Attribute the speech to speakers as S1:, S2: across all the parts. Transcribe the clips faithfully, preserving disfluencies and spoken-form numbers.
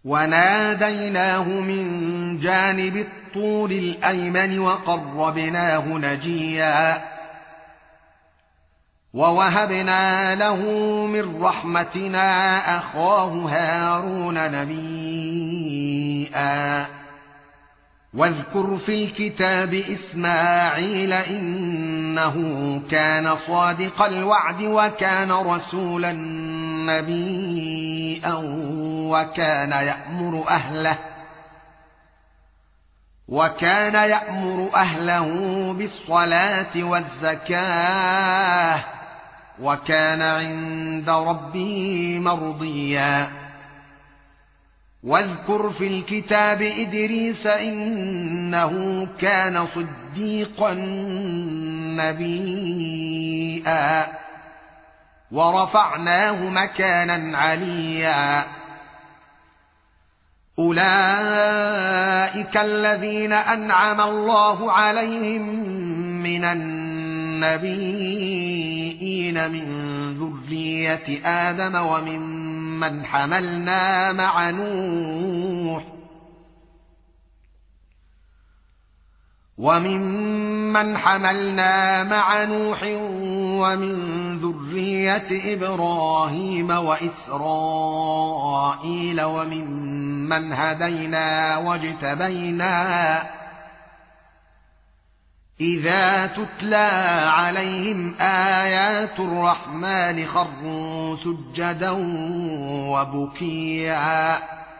S1: وناديناه من جانب الطور الأيمن وقربناه نجيا ووهبنا له من رحمتنا أخاه هارون نبيا واذكر في الكتاب إسماعيل إنه كان صادق الوعد وكان رسولا نبيا وكان يأمر أهله وكان يأمر أهله بالصلاة والزكاة وكان عند ربه مرضيا واذكر في الكتاب إدريس إنه كان صديقا نبيا ورفعناه مكانا عليا أولئك الذين أنعم الله عليهم من النبيين من ذرية آدم وممن حملنا مع نوح وممن حملنا مع نوح ومن ذرية إبراهيم وإسرائيل وممن هدينا واجتبينا إذا تتلى عليهم آيات الرحمن خروا سجدا وبكيا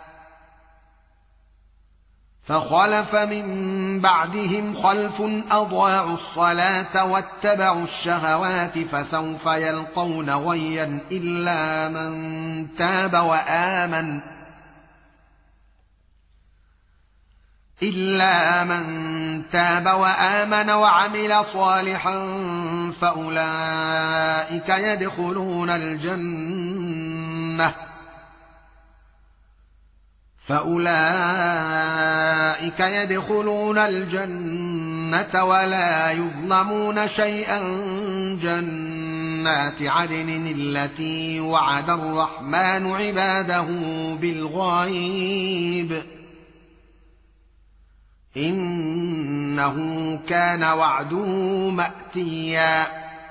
S1: فخلف من بعدهم خلف أضاعوا الصلاة واتبعوا الشهوات فسوف يلقون غيا إلا من تاب وآمن إلا من تاب وآمن وعمل صالحا فأولئك يدخلون الجنة فأولئك يدخلون الجنة ولا يظلمون شيئا جنات عدن التي وعد الرحمن عباده بالغيب إنه كان وعده مأتيا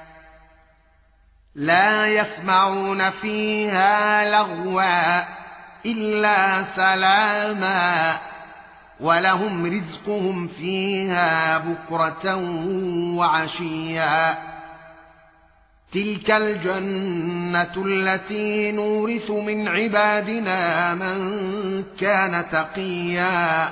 S1: لا يسمعون فيها لغوا إلا سلاما ولهم رزقهم فيها بكرة وعشيا تلك الجنة التي نورث من عبادنا من كان تقيا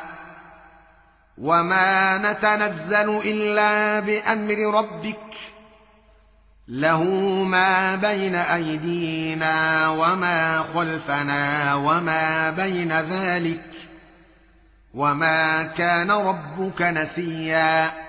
S1: وما نتنزل إلا بأمر ربك له ما بين أيدينا وما خلفنا وما بين ذلك وما كان ربك نسيا